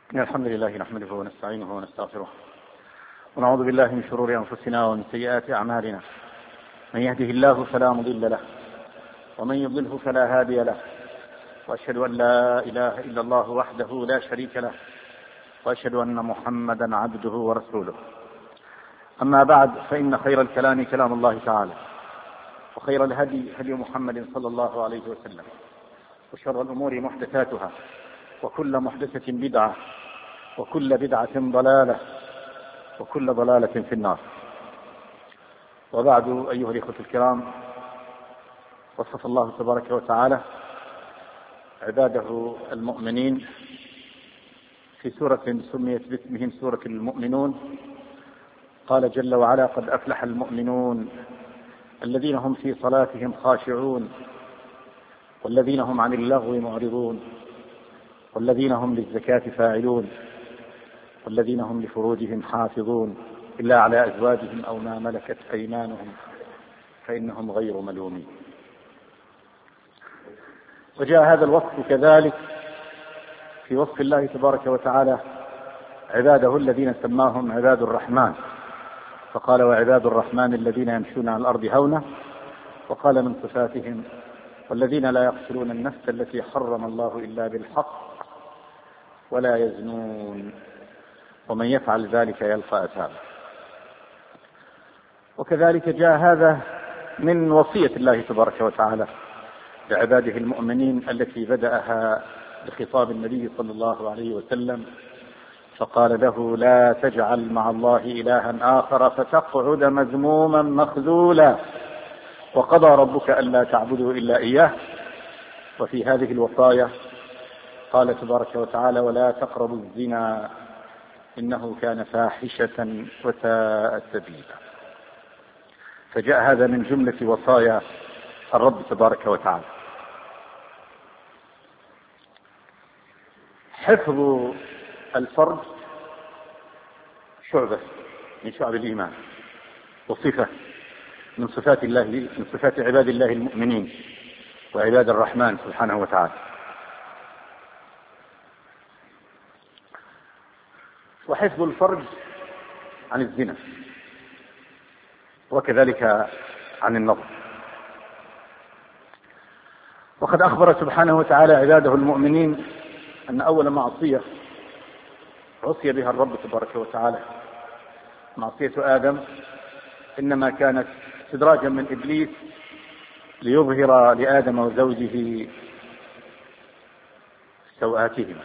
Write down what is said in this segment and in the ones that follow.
إن الحمد لله نحمده ونستعينه ونستغفره ونعوذ بالله من شرور أنفسنا ومن سيئات أعمالنا. من يهده الله فلا مضل له ومن يضلله فلا هادي له، وأشهد أن لا إله إلا الله وحده لا شريك له، وأشهد أن محمدا عبده ورسوله. أما بعد، فإن خير الكلام كلام الله تعالى، وخير الهدي هدي محمد صلى الله عليه وسلم، وشر الأمور محدثاتها، وكل محدثة بدعة، وكل بدعة ضلالة، وكل ضلالة في النار. وبعد، أيها الإخوة الكرام، وصف الله تبارك وتعالى عباده المؤمنين في سورة سميت باسمهم سورة المؤمنون. قال جل وعلا: قد أفلح المؤمنون الذين هم في صلاتهم خاشعون، والذين هم عن اللغو معرضون، والذين هم للزكاة فاعلون، والذين هم لفروجهم حافظون إلا على أزواجهم أو ما ملكت أيمانهم فإنهم غير ملومين. وجاء هذا الوصف كذلك في وصف الله تبارك وتعالى عباده الذين سماهم عباد الرحمن، فقال: وعباد الرحمن الذين يمشون على الأرض هونا. وقال من صفاتهم: والذين لا يقتلون النفس التي حرم الله إلا بالحق ولا يزنون ومن يفعل ذلك يلقى أثاما. وكذلك جاء هذا من وصية الله تبارك وتعالى لعباده المؤمنين التي بدأها بخطاب النبي صلى الله عليه وسلم، فقال له: لا تجعل مع الله إلها آخر فتقعد مذموما مخذولا، وقضى ربك ألا تعبدوا إلا إياه. وفي هذه الوصايا قال تبارك وتعالى: ولا تقربوا الزنا إنه كان فاحشة وساء سبيلا. فجاء هذا من جملة وصايا الرب تبارك وتعالى. حفظ الفرج شعبة من شعب الإيمان، وصفة من صفات الله، من صفات عباد الله المؤمنين وعباد الرحمن سبحانه وتعالى. وحفظ الفرج عن الزنا، وكذلك عن النظر. وقد أخبر سبحانه وتعالى عباده المؤمنين أن أول معصية عصي بها الرب تبارك وتعالى معصية آدم، إنما كانت استدراجا من إبليس ليظهر لآدم وزوجه سوآتهما.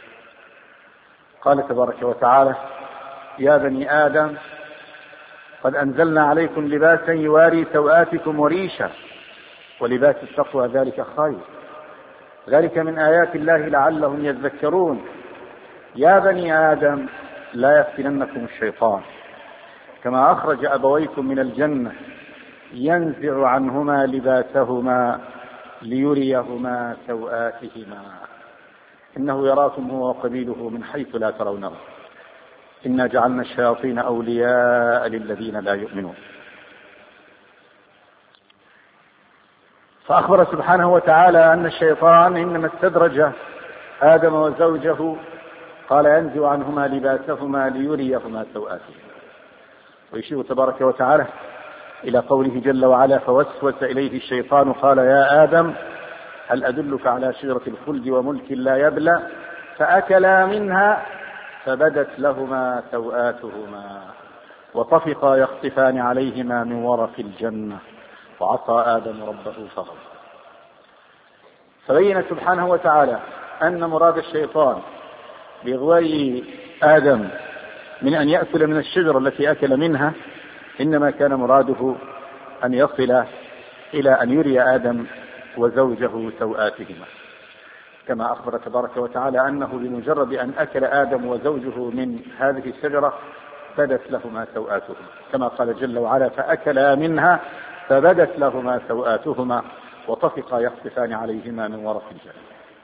قال تبارك وتعالى: يا بني آدم قد أنزلنا عليكم لباسا يواري سوآتكم وريشا ولباس التقوى ذلك خير، ذلك من آيات الله لعلهم يذكرون. يا بني آدم لا يفتننكم الشيطان كما أخرج أبويكم من الجنة ينزع عنهما لباسهما ليريهما سوآتهما إنه يراكم هو وقبيله من حيث لا ترونه إنا جعلنا الشياطين أولياء للذين لا يؤمنون. فأخبر سبحانه وتعالى أن الشيطان إنما استدرج آدم وزوجه، قال: ينزع عنهما لباسهما ليريهما سوآتهما. ويشير تبارك وتعالى إلى قوله جل وعلا: فوسوس إليه الشيطان قال: يا آدم هل أدلك على شجرة الخلد وملك لا يبلى فأكلا منها فبدت لهما سوآتهما وطفقا يخصفان عليهما من ورق الجنة وعصى آدم ربه فغوى. فبين سبحانه وتعالى أن مراد الشيطان بإغواء آدم من أن يأكل من الشجرة التي أكل منها إنما كان مراده أن يصل إلى أن يري آدم وزوجه سوآتهما، كما أخبر تبارك وتعالى أنه بمجرد أن أكل آدم وزوجه من هذه الشجرة بدت لهما سوآتهما، كما قال جل وعلا: فأكلا منها فبدت لهما سوآتهما وطفقا يخصفان عليهما من ورق الجنة.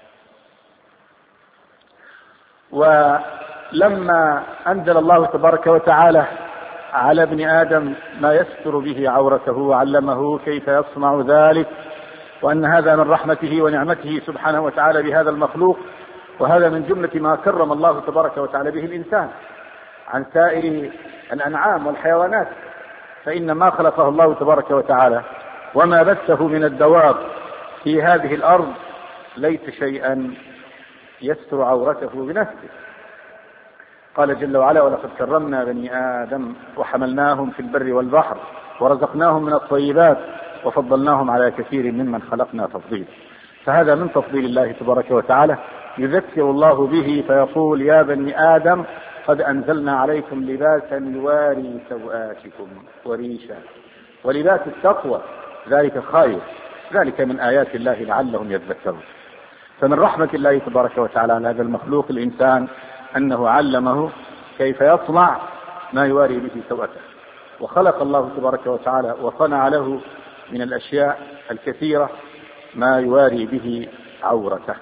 ولما أنزل الله تبارك وتعالى على ابن آدم ما يستر به عورته وعلمه كيف يصنع ذلك، وأن هذا من رحمته ونعمته سبحانه وتعالى بهذا المخلوق، وهذا من جملة ما كرم الله تبارك وتعالى به الإنسان عن سائر الأنعام والحيوانات، فإن ما خلقه الله تبارك وتعالى وما بثه من الدواب في هذه الأرض ليس شيئا يستر عورته بنفسه. قال جل وعلا: ولقد كرمنا بني آدم وحملناهم في البر والبحر ورزقناهم من الطيبات وفضلناهم على كثير ممن خلقنا تفضيلا. فهذا من تفضيل الله تبارك وتعالى يذكر الله به فيقول: يا بني آدم قد أنزلنا عليكم لباسا يواري سوآتكم وريشا ولباس التقوى ذلك خير، ذلك من آيات الله لعلهم يذكرون. فمن رحمة الله تبارك وتعالى على هذا المخلوق الإنسان أنه علمه كيف يصنع ما يواري به سوءته، وخلق الله تبارك وتعالى وصنع له من الأشياء الكثيرة ما يواري به عورته.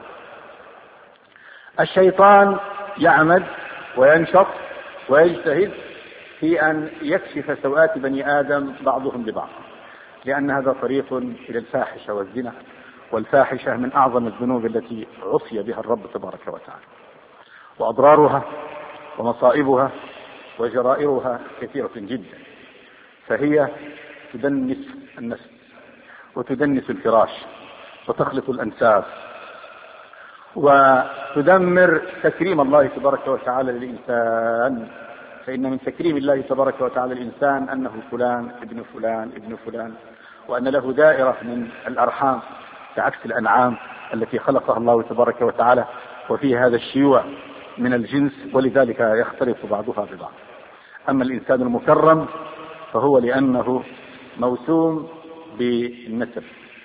الشيطان يعمد وينشط ويجتهد في أن يكشف سوءات بني آدم بعضهم ببعض، لأن هذا طريق إلى الفاحشة والزنا، والفاحشة من أعظم الذنوب التي عصي بها الرب تبارك وتعالى، وأضرارها ومصائبها وجرائرها كثيرة جدا، فهي تدنس النفس وتدنس الفراش وتخلط الأنساب وتدمر تكريم الله تبارك وتعالى للإنسان. فإن من تكريم الله تبارك وتعالى للإنسان أنه فلان ابن فلان ابن فلان، وأن له دائرة من الأرحام كعكس الأنعام التي خلقها الله تبارك وتعالى، وفي هذا الشيوع من الجنس، ولذلك يختلط بعضها ببعض. أما الإنسان المكرم فهو لأنه موسوم بالنسب،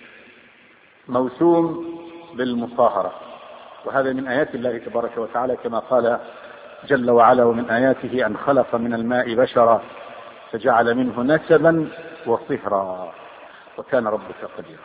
موسوم بالمصاهرة، وهذا من آيات الله تبارك وتعالى كما قال جل وعلا: ومن آياته أن خلق من الماء بشرا فجعل منه نسبا وصهرا وكان ربك قديرا.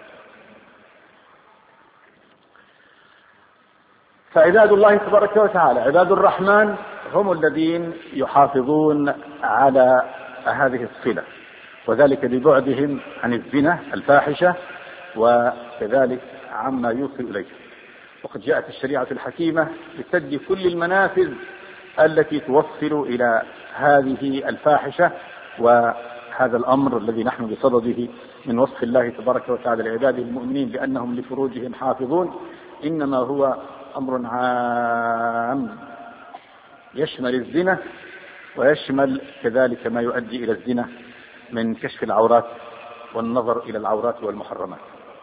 فعباد الله تبارك وتعالى عباد الرحمن هم الذين يحافظون على هذه الصلة، وذلك ببعدهم عن الزنا الفاحشة وكذلك عما يوصل إليه. وقد جاءت الشريعة الحكيمة لسد كل المنافذ التي توصل إلى هذه الفاحشة، وهذا الأمر الذي نحن بصدده من وصف الله تبارك وتعالى لعباده المؤمنين بأنهم لفروجهم حافظون إنما هو أمر عام يشمل الزنا ويشمل كذلك ما يؤدي إلى الزنا من كشف العورات والنظر إلى العورات والمحرمات.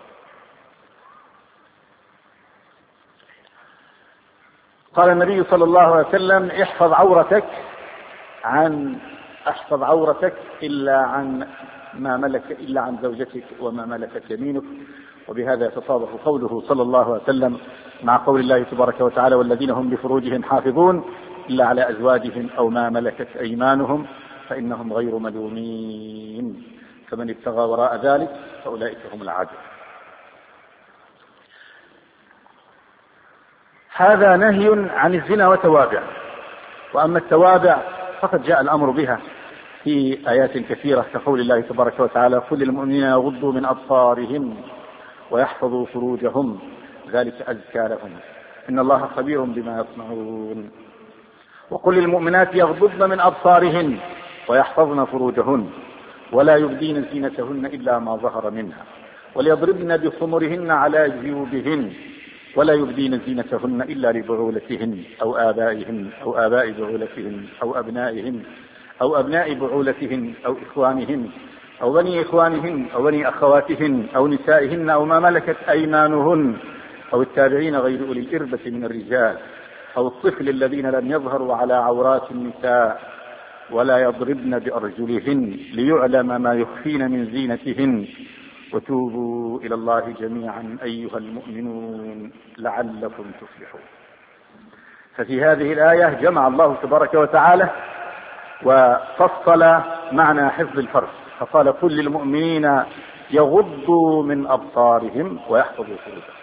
قال النبي صلى الله عليه وسلم: احفظ عورتك إلا عن زوجتك وما ملكت يمينك. وبهذا يتصادف قوله صلى الله عليه وسلم مع قول الله تبارك وتعالى: والذين هم لفروجهم حافظون إلا على أزواجهم أو ما ملكت أيمانهم فإنهم غير ملومين، فمن ابتغى وراء ذلك فأولئك هم العادون. هذا نهي عن الزنا وتوابع. وأما التوابع فقد جاء الأمر بها في آيات كثيرة كقول الله تبارك وتعالى: قل للمؤمنين يغضوا من أبصارهم ويحفظوا فروجهم ذلك أزكى لهم إن الله خبير بما يصنعون. وقل للمؤمنات يغضضن من أبصارهن ويحفظن فروجهن ولا يبدين زينتهن إلا ما ظهر منها وليضربن بخمرهن على جيوبهن ولا يبدين زينتهن إلا لبعولتهن أو آبائهن أو آباء بعولتهن أو أبنائهن أو أبناء بعولتهن أو إخوانهن أو بني إخوانهن أو بني أخواتهن أو نسائهن أو ما ملكت أيمانهن أو التابعين غير أولي الإربة من الرجال أو الطفل الذين لم يظهروا على عورات النساء ولا يضربن بأرجلهن ليعلم ما يخفين من زينتهن وتوبوا إلى الله جميعا أيها المؤمنون لعلكم تفلحون. ففي هذه الآية جمع الله تبارك وتعالى وفصل معنى حفظ الفرج، فقال: كل المؤمنين يغضوا من أبصارهم ويحفظوا فروجهم.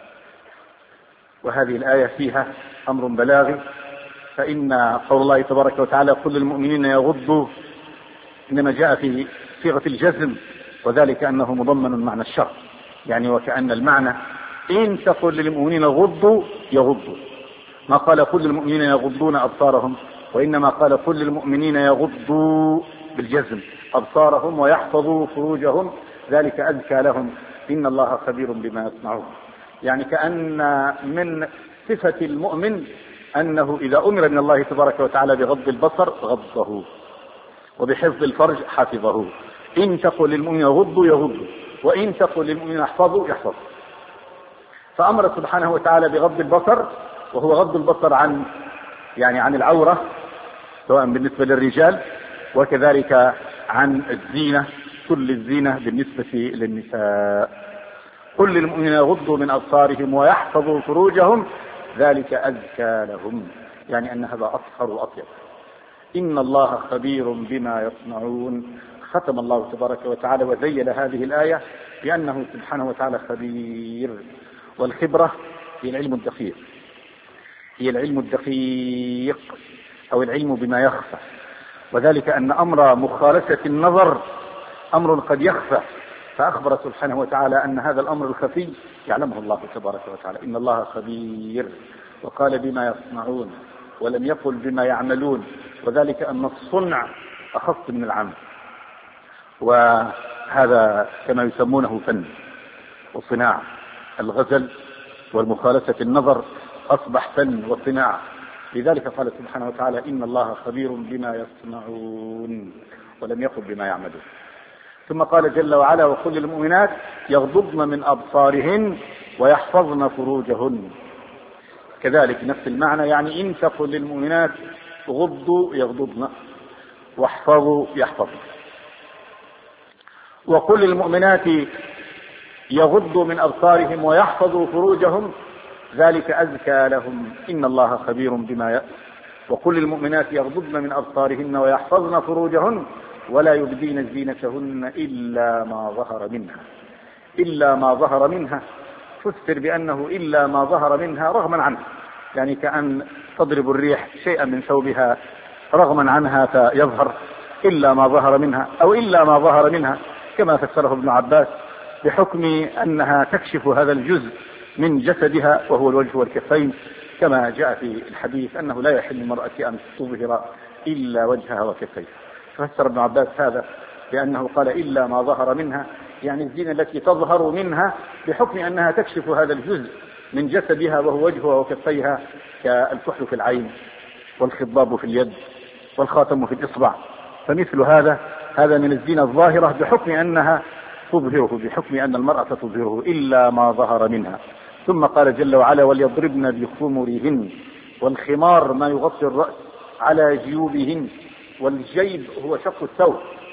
وهذه الآية فيها أمر بلاغي، فإن قول الله تبارك وتعالى كل المؤمنين يغضوا إنما جاء في صيغة الجزم، وذلك أنه مضمن معنى الشرط، يعني وكأن المعنى إن تقول للمؤمنين غضوا يغضوا، ما قال كل المؤمنين يغضون أبصارهم، وإنما قال كل المؤمنين يغضوا بالجزم أبصارهم ويحفظوا فروجهم ذلك أزكى لهم إن الله خبير بما يصنعون. يعني كأن من صفة المؤمن أنه إذا أمر من الله تبارك وتعالى بغض البصر غضه، وبحفظ الفرج حفظه. إن تقل للمؤمنين يغضوا يغضوا، وإن تقل للمؤمنين احفظوا يحفظ. فأمر سبحانه وتعالى بغض البصر، وهو غض البصر عن العورة سواء بالنسبة للرجال، وكذلك عن الزينة، كل الزينة بالنسبة للنساء. كل المؤمنين يغضوا من أبصارهم ويحفظوا فروجهم ذلك أزكى لهم، يعني أن هذا أطهر وأطيب. إن الله خبير بما يصنعون. ختم الله تبارك وتعالى وذيل هذه الآية بأنه سبحانه وتعالى خبير. والخبرة هي العلم الدقيق، هي العلم الدقيق أو العلم بما يخفى، وذلك أن أمر مخالفة النظر أمر قد يخفى، فأخبر سبحانه وتعالى أن هذا الأمر الخفي يعلمه الله تبارك وتعالى. إن الله خبير، وقال بما يصنعون ولم يقل بما يعملون، وذلك أن الصنع أخص من العمل، وهذا كما يسمونه فن وصناعة. الغزل والمخالفة النظر أصبح فن وصناعة. لذلك قال سبحانه وتعالى إن الله خبير بما يصنعون، ولم يقل بما يعملون. ثم قال جل وعلا وكل المؤمنات يغضضن من أبصارهن ويحفظن فروجهن، كذلك نفس المعنى. يعني إن تقل للمؤمنات غضوا يغضضن، واحفظوا يحفظن. وكل المؤمنات يغضوا من أبصارهم ويحفظوا فروجهم ذلك أزكى لهم إن الله خبير بما وكل المؤمنات يغضضن من أبصارهن ويحفظن فروجهن ولا يبدين زينتهن إلا ما ظهر منها. إلا ما ظهر منها فسر بأنه إلا ما ظهر منها رغما عنها، يعني كأن تضرب الريح شيئا من ثوبها رغما عنها فيظهر إلا ما ظهر منها، أو إلا ما ظهر منها كما فسره ابن عباس بحكم أنها تكشف هذا الجزء من جسدها وهو الوجه والكفين، كما جاء في الحديث أنه لا يحل المرأة أن تظهر إلا وجهها وكفيها. ففسر ابن عباس هذا بأنه قال إلا ما ظهر منها، يعني الزينة التي تظهر منها بحكم أنها تكشف هذا الجزء من جسدها وهو وجهها وكفيها، كالكحل في العين والخضاب في اليد والخاتم في الإصبع. فمثل هذا من الزينة الظاهرة بحكم أنها تظهره، بحكم أن المرأة تظهره إلا ما ظهر منها. ثم قال جل وعلا وليضربن بخمرهن، والخمار ما يغطي الرأس على جيوبهن، والجيب هو شق الثوب.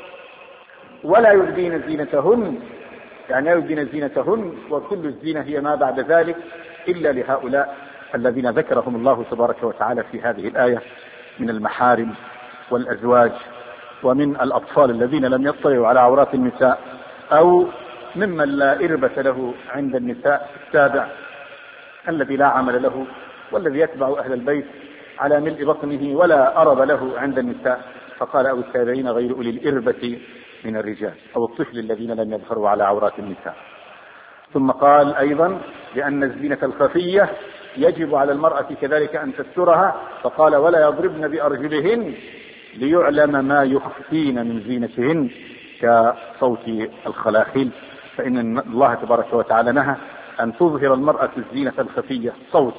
ولا يبدين زينتهن، يعني لا يبدين زينتهن، وكل الزينة هي ما بعد ذلك إلا لهؤلاء الذين ذكرهم الله تبارك وتعالى في هذه الآية من المحارم والأزواج ومن الأطفال الذين لم يطلعوا على عورات النساء، أو ممن لا إربة له عند النساء، التابع الذي لا عمل له والذي يتبع أهل البيت على ملء بطنه ولا أرب له عند النساء. فقال أو التابعين غير أولي الإربة من الرجال، أو الطفل الذين لم يظهروا على عورات النساء. ثم قال أيضا بأن الزينة الخفية يجب على المرأة كذلك أن تسترها، فقال ولا يضربن بأرجلهن ليعلم ما يخفين من زينتهن كصوت الخلاخيل، فإن الله تبارك وتعالى نهى أن تظهر المرأة الزينة الخفية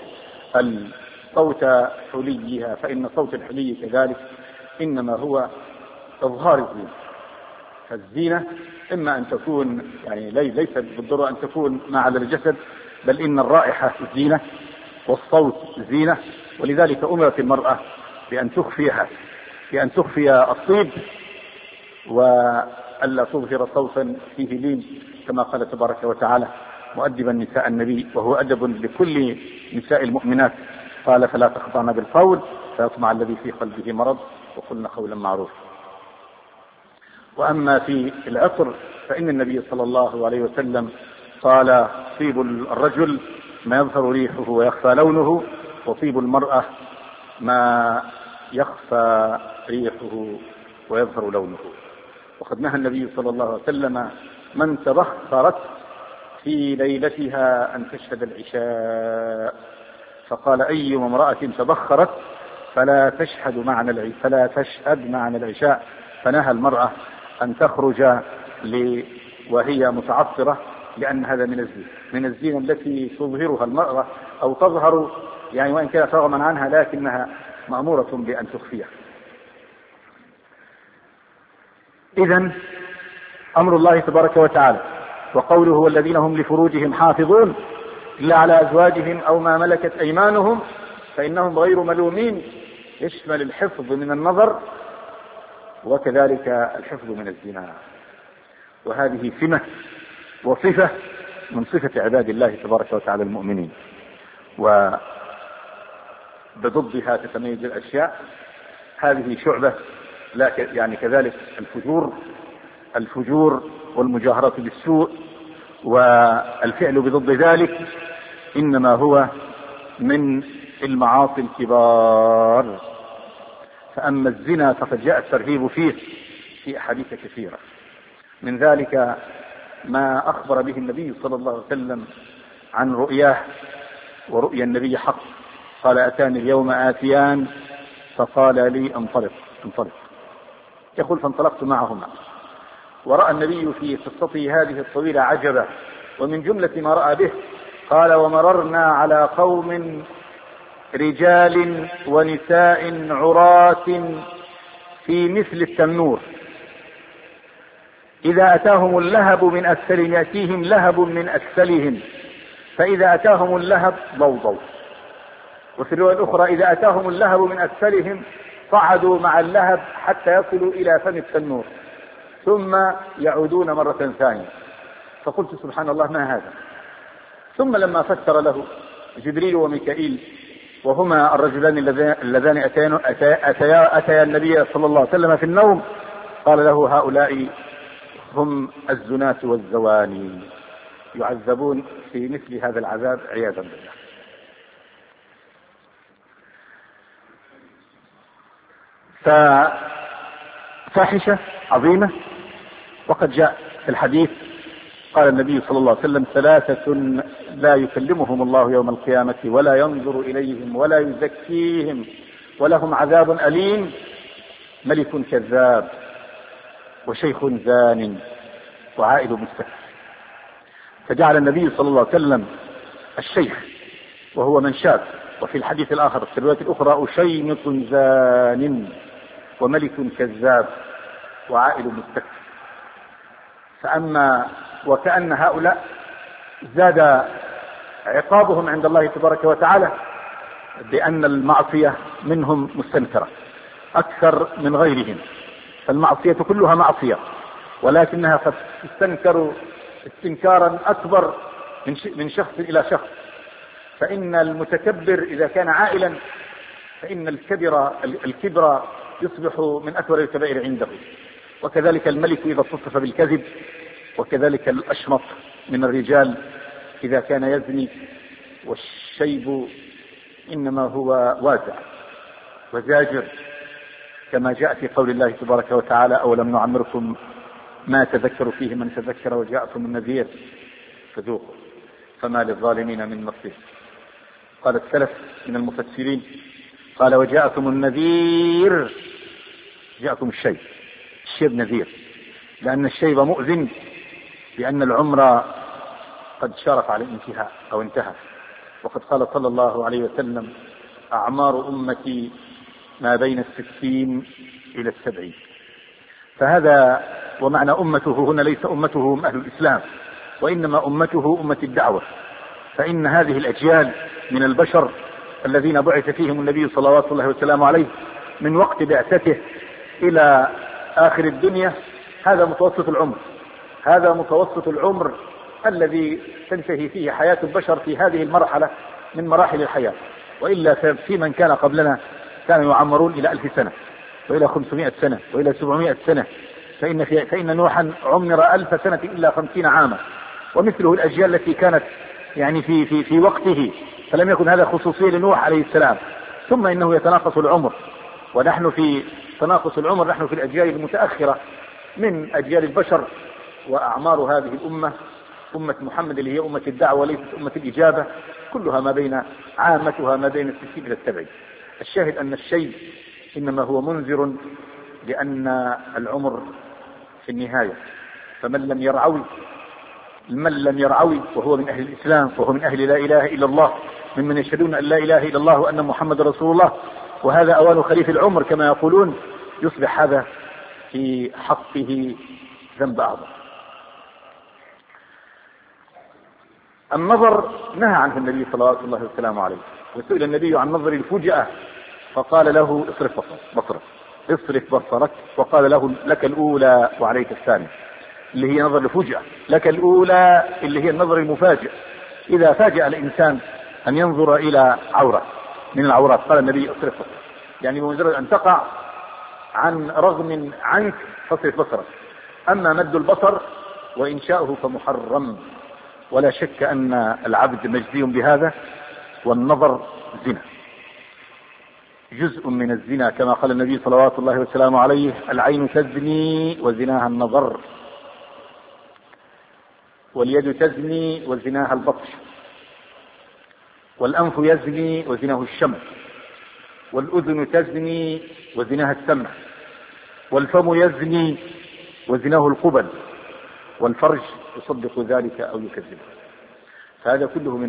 صوت حليها، فإن صوت الحلي كذلك إنما هو إظهار الزينة. فالزينة إما أن تكون يعني ليس بالضرورة أن تكون ما على الجسد، بل إن الرائحة زينة والصوت زينة، ولذلك أمرت المرأة بأن تخفي الطيب وألا تظهر صوتا فيه لين، كما قال تبارك وتعالى مؤدبا نساء النبي وهو أدب لكل نساء المؤمنات، قال فلا تخضعن بالقول فيطمع الذي في قلبه مرض وقلن قولا معروفا. وأما في العطر فإن النبي صلى الله عليه وسلم قال طيب الرجل ما يظهر ريحه ويخفى لونه، وطيب المرأة ما يخفى ريحه ويظهر لونه. وقد نهى النبي صلى الله عليه وسلم من تبخرت في ليلتها أن تشهد العشاء، فقال أي امرأة تبخرت فلا تشهد معنا العشاء، فنهى المرأة أن تخرج وهي متعطرة، لأن هذا من الزينة التي تظهرها المرأة أو تظهر، يعني وإن كانت رغما عنها لكنها مأمورة بأن تخفيها. إذن أمر الله تبارك وتعالى وقوله والذين هم لفروجهم حافظون إلا على أزواجهم أو ما ملكت أيمانهم فإنهم غير ملومين، يشمل الحفظ من النظر وكذلك الحفظ من الزنا، وهذه سمة وصفة من صفة عباد الله تبارك وتعالى المؤمنين، وبضدها تتميز الأشياء. هذه شعبة، يعني كذلك الفجور والمجاهرة بالسوء والفعل بضد ذلك إنما هو من المعاصي الكبار. فأما الزنا فقد جاء الترهيب فيه في أحاديث كثيرة، من ذلك ما أخبر به النبي صلى الله عليه وسلم عن رؤياه، ورؤيا النبي حق. قال أتاني اليوم آتيان فقال لي انطلق، يقول فانطلقت معهما، ورأى النبي في قصته هذه الطويلة عجبا، ومن جملة ما رأى به قال ومررنا على قوم رجال ونساء عراة في مثل التنور، إذا أتاهم اللهب من أسفلهم يأتيهم لهب من أسفلهم، فإذا أتاهم اللهب ضوضوا. وفي الرواية الأخرى إذا أتاهم اللهب من أسفلهم صعدوا مع اللهب حتى يصلوا إلى فم التنور ثم يعودون مرة ثانية. فقلت سبحان الله ما هذا؟ ثم لما فسر له جبريل وميكائيل، وهما الرجلان اللذان أتيا النبي صلى الله عليه وسلم في النوم، قال له هؤلاء هم الزناة والزواني، يعذبون في مثل هذا العذاب عياذا بالله. ففاحشة عظيمة. وقد جاء في الحديث قال النبي صلى الله عليه وسلم ثلاثة لا يكلمهم الله يوم القيامة ولا ينظر إليهم ولا يزكيهم ولهم عذاب أليم، ملك كذاب وشيخ زان وعائد مستكبر. فجعل النبي صلى الله عليه وسلم الشيخ وهو من شاب، وفي الحديث الآخر في الرواية الأخرى أشيمط زان وملك كذاب وعائد مستكبر. فأما وكأن هؤلاء زاد عقابهم عند الله تبارك وتعالى بأن المعصية منهم مستنكرة أكثر من غيرهم، فالمعصية كلها معصية، ولكنها قد تستنكر استنكارا أكبر من شخص إلى شخص. فإن المتكبر إذا كان عائلا فإن الكبر يصبح من أكبر الكبائر عنده، وكذلك الملك إذا اتصف بالكذب، وكذلك الأشمط من الرجال إذا كان يزني. والشيب إنما هو وازع وزاجر، كما جاء في قول الله تبارك وتعالى أولم نعمركم ما تذكر فيه من تذكر وجاءكم النذير فذوقوا فما للظالمين من نصير. قال السلف من المفسرين قال وجاءكم النذير، جاءكم الشيب نذير، لأن الشيب مؤذن، لأن العمر قد شارف على الانتهاء أو انتهى. وقد قال صلى الله عليه وسلم أعمار أمتي ما بين 60 إلى 70. فهذا ومعنى أمته هنا ليس أمته هم أهل الإسلام، وإنما أمته أمة الدعوة. فإن هذه الأجيال من البشر الذين بعث فيهم النبي صلوات الله وسلامه عليه من وقت بعثته إلى آخر الدنيا، هذا متوسط العمر الذي تنتهي فيه حياة البشر في هذه المرحلة من مراحل الحياة. وإلا في من كان قبلنا كانوا يعمرون إلى 1000 سنة وإلى 500 سنة وإلى 700 سنة، فإن نوحا عمر 1000 سنة إلا 50 عاما، ومثله الأجيال التي كانت يعني في وقته، فلم يكن هذا خصوصية لنوح عليه السلام. ثم إنه يتناقص العمر، ونحن في تناقص العمر، نحن في الأجيال المتأخرة من أجيال البشر. وأعمار هذه الأمة أمة محمد اللي هي أمة الدعوة وليست أمة الإجابة، كلها ما بين عامتها ما بين 60 إلى 70. الشاهد أن الشيء إنما هو منذر، لأن العمر في النهاية. فمن لم يرعوي وهو من أهل الإسلام فهو من أهل لا إله إلا الله، ممن يشهدون أن لا إله إلا الله وأن محمد رسول الله، وهذا أوان خليف العمر كما يقولون، يصبح هذا في حقه ذنب أعظم. النظر نهى عنه النبي صلى الله عليه وسلم عليه، وسئل النبي عن نظر الفجأة فقال له اصرف بصرك، وقال له لك الأولى وعليك الثانية، اللي هي نظر الفجأة. لك الأولى اللي هي النظر المفاجئ، إذا فاجأ الإنسان أن ينظر إلى عورة من العورات قال النبي اصرف بصرك، يعني بمجرد أن تقع عن رغم عنك فاصرف بصرك. أما مد البصر وإنشاؤه فمحرم، ولا شك أن العبد مجزي بهذا. والنظر زنا، جزء من الزنا، كما قال النبي صلوات الله وسلامه عليه: العين تزني وزناها النظر، واليد تزني وزناها البطش، والأنف يزني وزناه الشم، والأذن تزني وزناها السمع، والفم يزني وزناه القبل، والفرج يصدق ذلك أو يكذبه. فهذا كله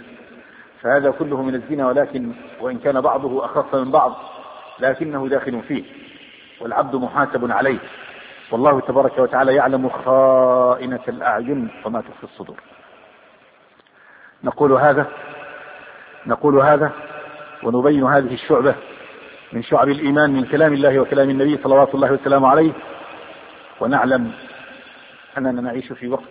من الزنا، ولكن وإن كان بعضه أخف من بعض لكنه داخل فيه، والعبد محاسب عليه، والله تبارك وتعالى يعلم خائنة الأعين وما تخفي الصدور. نقول هذا ونبين هذه الشعبة من شعب الإيمان من كلام الله وكلام النبي صلوات الله وسلامه عليه، ونعلم أننا نعيش في وقت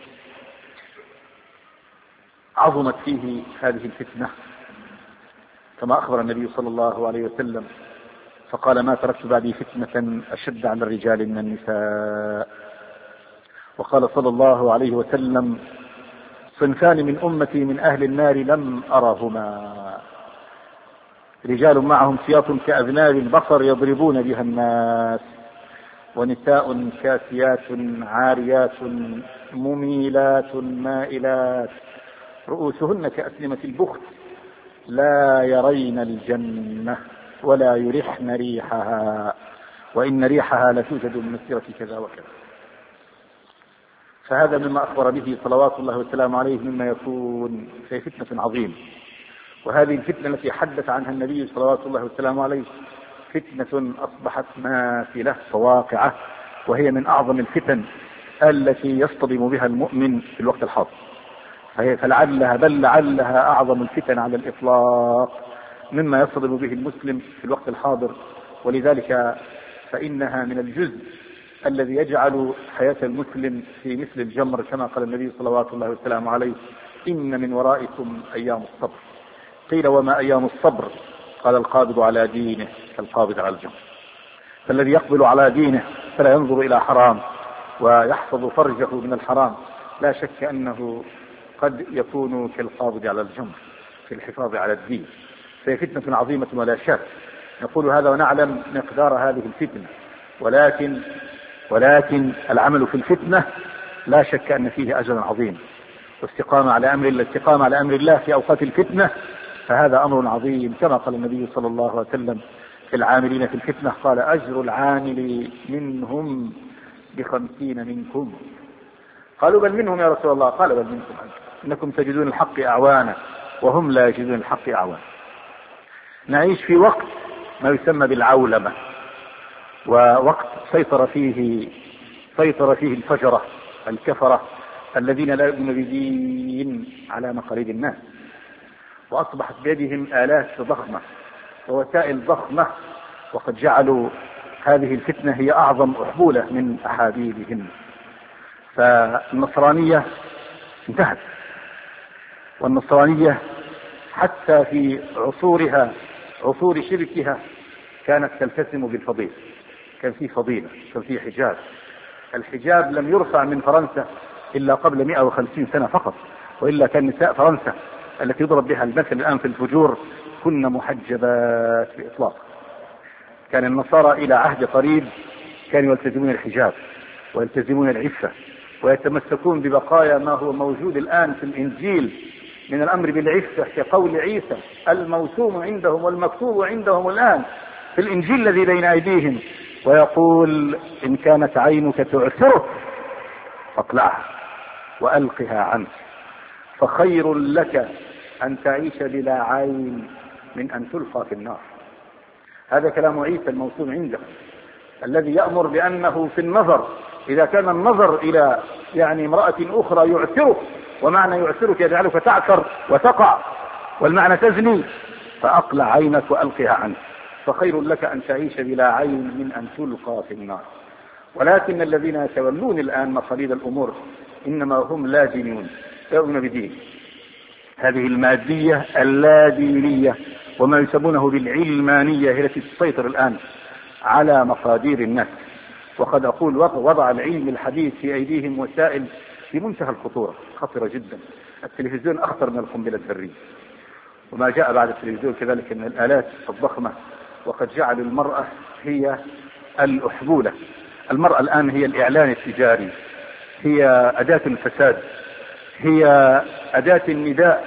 عظمت فيه هذه الفتنة، كما أخبر النبي صلى الله عليه وسلم فقال: ما تركت بعدي فتنة أشد على الرجال من النساء. وقال صلى الله عليه وسلم: صنفان من أمتي من أهل النار لم أرهما: رجال معهم سياط كأذناب البقر يضربون بها الناس، ونساء كاسيات عاريات مميلات مائلات رؤوسهن كأسنمة البخت لا يرين الجنة ولا يرحن ريحها، وإن ريحها لتوجد من مسيرة كذا وكذا. فهذا مما أخبر به صلوات الله وسلامه عليه مما يكون في فتنة عظيمة. وهذه الفتنة التي حدث عنها النبي صلوات الله وسلامه عليه فتنة أصبحت ماثلة وواقعة، وهي من أعظم الفتن التي يصطدم بها المؤمن في الوقت الحاضر، لعلها أعظم الفتن على الإطلاق مما يصطدم به المسلم في الوقت الحاضر. ولذلك فإنها من الجزء الذي يجعل حياة المسلم في مثل الجمر، كما قال النبي صلوات الله وسلامه عليه: إن من ورائكم أيام الصبر. قيل: وما أيام الصبر؟ قال: القابض على دينه كالقابض على الجمر. فالذي يقبل على دينه فلا ينظر إلى حرام ويحفظ فرجه من الحرام لا شك أنه قد يكون كالقابض على الجمر في الحفاظ على الدين. فهي فتنة عظيمة ولا شك. نقول هذا ونعلم مقدار هذه الفتنة، ولكن العمل في الفتنة لا شك أن فيه أجر عظيم، واستقامة على أمر الله في أوقات الفتنة، فهذا أمر عظيم، كما قال النبي صلى الله عليه وسلم في العاملين في الفتنة: قال: أجر العامل منهم ب50 منكم. قالوا: بل منهم يا رسول الله؟ قال: بل منكم أنتم، إنكم تجدون الحق أعوانا وهم لا يجدون الحق أعوانا. نعيش في وقت ما يسمى بالعولمة، ووقت سيطر فيه الفجرة الكفرة الذين لا يؤمنون بدين على مقاليد الناس، وأصبحت بيدهم آلات ضخمة ووسائل ضخمة، وقد جعلوا هذه الفتنة هي أعظم أحبولة من أحابيلهم. فالنصرانية انتهت، والنصرانية حتى في عصور شركها كانت تلتزم بالفضيلة، كان في فضيلة، كان في حجاب. الحجاب لم يرفع من فرنسا إلا قبل 150 سنة فقط، وإلا كان نساء فرنسا التي يضرب بها المثل الآن في الفجور كن محجبات بإطلاق. كان النصارى إلى عهد قريب كانوا يلتزمون الحجاب ويلتزمون العفة ويتمسكون ببقايا ما هو موجود الآن في الإنجيل من الأمر بالعفة كقول عيسى الموسوم عندهم والمكتوب عندهم الآن في الإنجيل الذي بين أيديهم، ويقول إن كانت عينك تعسرك فاقلعها وألقها عنك، فخير لك أن تعيش بلا عين من أن تلقى في النار. هذا كلام عيسى الموسوم عنده، الذي يأمر بأنه في النظر إذا كان النظر إلى امرأة أخرى يعسرك، ومعنى يعسرك يجعلك تعثر وتقع، والمعنى تزني، فأقلع عينك وألقها عنك، فخير لك أن تعيش بلا عين من أن تلقى في النار. ولكن الذين يتولون الآن مصاليد الأمور إنما هم لا دينيون، يؤمنون بدين هذه المادية اللادينية، وما يسمونه بالعلمانية هي التي تسيطر الآن على مقادير الناس. وقد أقول وضع العلم الحديث في أيديهم وسائل في منتهى الخطورة، خطرة جدا. التلفزيون أخطر من القنبلة الذرية، وما جاء بعد التلفزيون كذلك من الآلات الضخمة. وقد جعلوا المرأة هي الأحبولة، المرأة الآن هي الإعلان التجاري، هي أداة الفساد، هي أداة النداء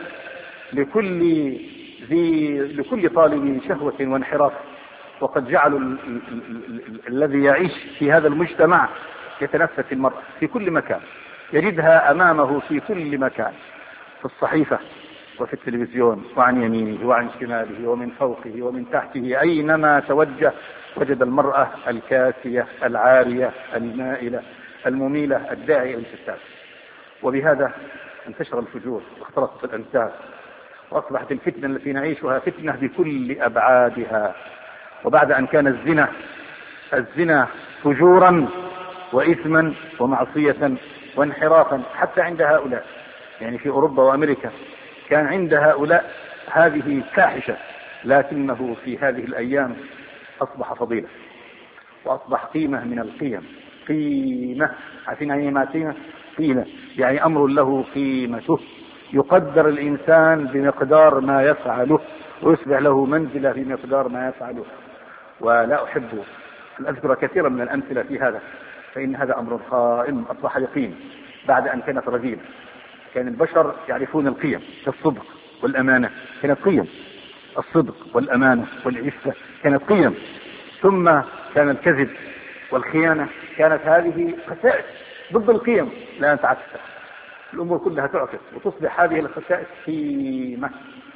لكل طالب شهوة وانحراف. وقد جعلوا الذي يعيش في هذا المجتمع يتنفس المرأة في كل مكان، يجدها أمامه في كل مكان، في الصحيفة وفي التلفزيون، وعن يمينه وعن شماله ومن فوقه ومن تحته، أينما توجه وجد المرأة الكاسية العارية المائلة المميلة الداعية للفساد. وبهذا انتشر الفجور واختلطت الأنساب، وأصبحت الفتنة التي نعيشها فتنة بكل أبعادها. وبعد أن كان الزنا فجورا وإثما ومعصية وانحرافا حتى عند هؤلاء، في أوروبا وأمريكا كان عند هؤلاء هذه فاحشة، لكنه في هذه الأيام أصبح فضيلة وأصبح قيمة من القيم. قيمة، عارفين يعني ما قيمة؟ يعني أمر له قيمته، يقدر الإنسان بمقدار ما يفعله، ويصبح له منزلة بمقدار ما يفعله. ولا أحب أن أذكر كثيرا من الأمثلة في هذا، فإن هذا أمر قائم أصبح يقين بعد أن كانت رذيلة. كان البشر يعرفون القيم كالصدق والأمانة، كانت قيم الصدق والأمانة والعفة، كانت قيم. ثم كان الكذب والخيانة، كانت هذه خسائس ضد القيم. لا تعكس، الأمور كلها تعكس وتصبح هذه الخسائس قيمة،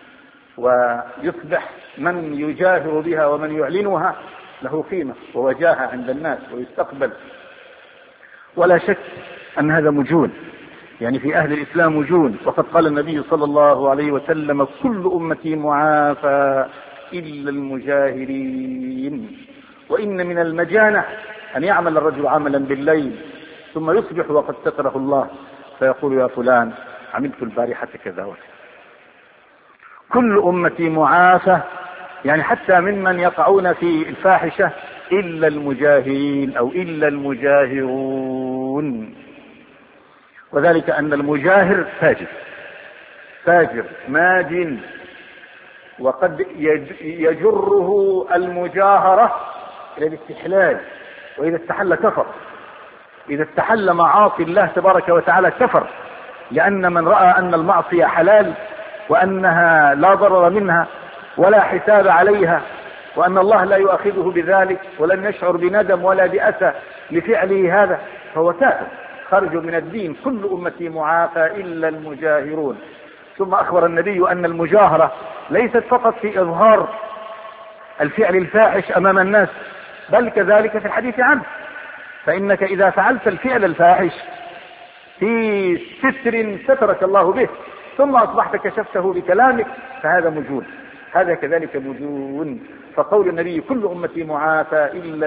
ويصبح من يجاهر بها ومن يعلنها له قيمة ووجاهة عند الناس ويستقبل. ولا شك أن هذا مجون، في أهل الإسلام مجون. وقد قال النبي صلى الله عليه وسلم كل أمتي معافى إلا المجاهرين. وإن من المجانة أن يعمل الرجل عملا بالليل ثم يصبح وقد ستره الله فيقول يا فلان عملت البارحة كذا وكذا. كل أمتي معافى، حتى ممن يقعون في الفاحشة إلا المجاهرين أو إلا المجاهرون. وذلك أن المجاهر فاجر ماج، وقد يجره المجاهرة إلى الاستحلال، وإذا استحل كفر. إذا استحل معاصي الله تبارك وتعالى كفر، لأن من رأى أن المعصية حلال وأنها لا ضرر منها ولا حساب عليها، وأن الله لا يؤاخذه بذلك ولن يشعر بندم ولا بأسى لفعله هذا، فهو كافر خرج من الدين. كل أمتي معافى إلا المجاهرون. ثم أخبر النبي أن المجاهرة ليست فقط في إظهار الفعل الفاحش أمام الناس، بل كذلك في الحديث عنه. فإنك إذا فعلت الفعل الفاحش في ستر سترك الله به، ثم أصبحت كشفته بكلامك، فهذا مجون. هذا كذلك مجون. فقول النبي كل أمتي معافى إلا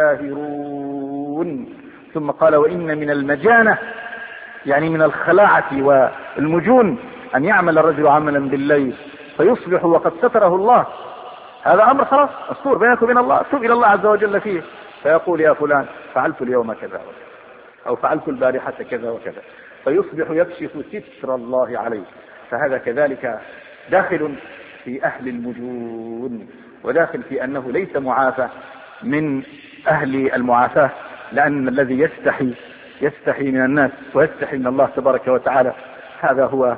المجاهرون. ثم قال وإن من المجانة، من الخلاعة والمجون، أن يعمل الرجل عملا بالليل فيصبح وقد ستره الله. هذا أمر خلاص السور بينك وبين الله، تب إلى الله عز وجل فيه، فيقول يا فلان فعلت اليوم كذا وكذا، أو فعلت البارحة كذا وكذا، فيصبح يكشف ستر الله عليه. فهذا كذلك داخل في أهل المجون، وداخل في أنه ليس معافى من أهل المعافاة، لأن الذي يستحي يستحي من الناس ويستحي من الله تبارك وتعالى، هذا هو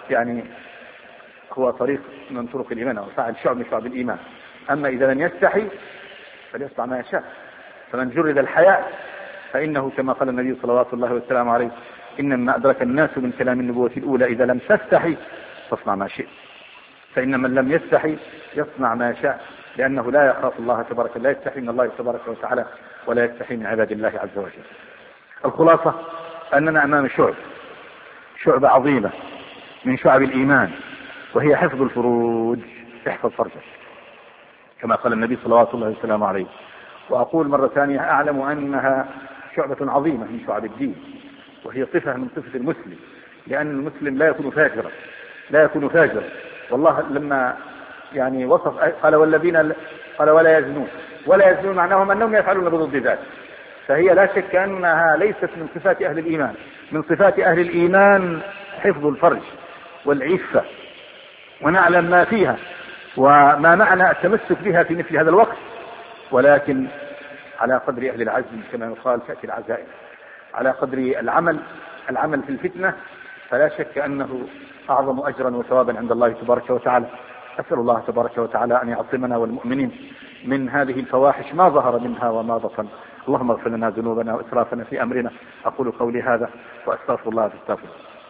هو طريق من طرق الإيمان، أو فاعل شعب من شعب الإيمان. أما إذا لم يستحي فليصنع ما يشاء، فمن جرد الحياء فإنه كما قال النبي صلوات الله والسلام عليه: إنما أدرك الناس من كلام النبوة الأولى: إذا لم تستحي فاصنع ما شئت. فإن من لم يستحي يصنع ما شاء، لأنه لا يخاف الله تبارك، لا يستحي من الله تبارك وتعالى ولا يستحي من عباد الله عز وجل. الخلاصة أننا أمام شعبة عظيمة من شعب الإيمان، وهي حفظ الفروج. احفظ فرجك كما قال النبي صلوات الله والسلام عليه. وأقول مرة ثانية: أعلم أنها شعبة عظيمة من شعب الدين، وهي صفة من صفة المسلم، لأن المسلم لا يكون فاجرا. والله لما وصف قال: والذين قال ولا يزنون معناهم أنهم يفعلون بضد ذلك. فهي لا شك أنها ليست من صفات أهل الإيمان. من صفات أهل الإيمان حفظ الفرج والعفة، ونعلم ما فيها وما معنى التمسك بها في مثل هذا الوقت، ولكن على قدر أهل العزم كما يقال تأتي العزائم، على قدر العمل في الفتنة، فلا شك أنه أعظم أجرا وثوابا عند الله تبارك وتعالى. أسأل الله تبارك وتعالى أن يعصمنا والمؤمنين من هذه الفواحش ما ظهر منها وما بطن. اللهم اغفر لنا ذنوبنا وإسرافنا في أمرنا. أقول قولي هذا وأستغفر الله فاستغفر.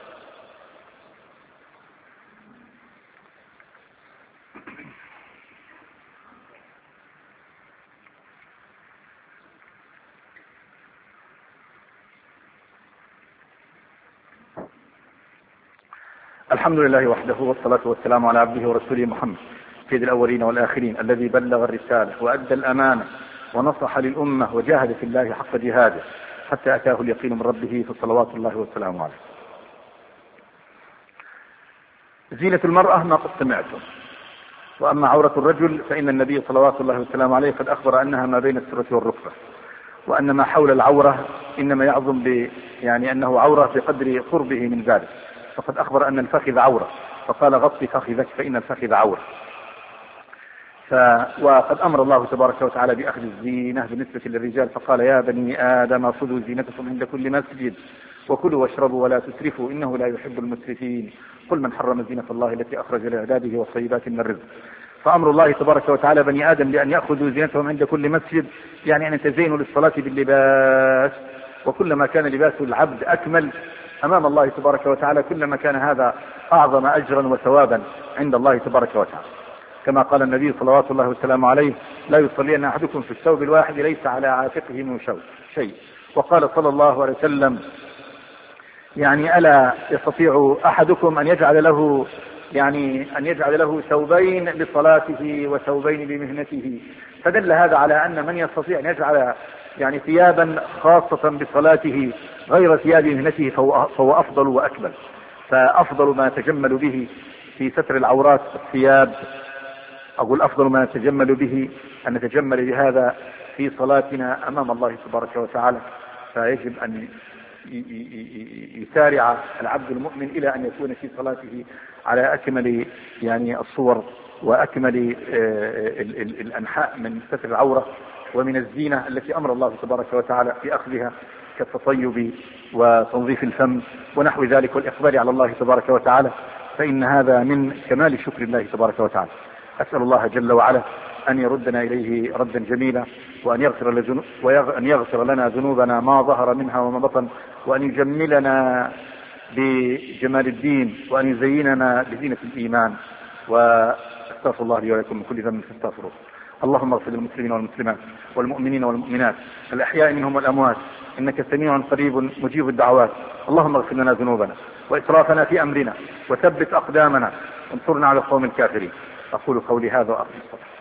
الحمد لله وحده، والصلاة والسلام على عبده ورسوله محمد سيد الأولين والآخرين، الذي بلغ الرسالة وأدى الأمانة ونصح للأمة وجاهد في الله حق جهاده حتى أتاه اليقين من ربه، فصلوات الله والسلام عليه. زينة المرأة ما قد سمعتم، وأما عورة الرجل فإن النبي صلوات الله والسلام عليه قد أخبر أنها ما بين السرة والركبة، وأن ما حول العورة إنما يعظم أنه عورة بقدر قربه من ذلك. فقد أخبر أن الفخذ عورة، فقال: غطي فخذك فإن الفخذ عورة. وقد أمر الله تبارك وتعالى بأخذ الزينة بالنسبة للرجال، فقال: يا بني آدم خذوا زينتكم عند كل مسجد وكلوا واشربوا ولا تسرفوا إنه لا يحب المسرفين. قل من حرم زينة الله التي أخرج لعباده والطيبات من الرزق. فأمر الله تبارك وتعالى بني آدم بأن يأخذوا زينتهم عند كل مسجد، أن يتزينوا للصلاة باللباس، وكلما كان لباس العبد أكمل أمام الله تبارك وتعالى كلما كان هذا أعظم أجرا وثوابا عند الله تبارك وتعالى. كما قال النبي صلوات الله والسلام عليه: لا يصلين أحدكم في الثوب الواحد ليس على عاتقه من شيء. وقال صلى الله عليه وسلم: ألا يستطيع أحدكم أن يجعل له ثوبين لصلاته وثوبين لمهنته. فدل هذا على أن من يستطيع أن يجعل ثيابا خاصة بصلاته غير ثياب مهنته فهو أفضل وأكمل. فأفضل ما نتجمل به في ستر العورات الثياب، أقول أفضل ما نتجمل به أن نتجمل بهذا في صلاتنا أمام الله تبارك وتعالى. فيجب أن يسارع العبد المؤمن إلى أن يكون في صلاته على أكمل الصور وأكمل الأنحاء من ستر العورة ومن الزينة التي أمر الله تبارك وتعالى في أخذها، كالتطيب وتنظيف الفم ونحو ذلك والإقبال على الله تبارك وتعالى، فإن هذا من كمال شكر الله تبارك وتعالى. أسأل الله جل وعلا أن يردنا إليه ردا جميلا، وأن يغفر لنا ذنوبنا ما ظهر منها وما بطن، وأن يجملنا بجمال الدين، وأن يزيننا بزينة الإيمان. وأستغفر الله لي ولكم من كل ذنب فاستغفروه. اللهم اغفر للمسلمين والمسلمات والمؤمنين والمؤمنات الأحياء منهم والأموات، إنك سميع قريب مجيب الدعوات. اللهم اغفر لنا ذنوبنا وإسرافنا في أمرنا، وثبت أقدامنا، وانصرنا على القوم الكافرين. أقول قولي هذا وأقم الصلاة.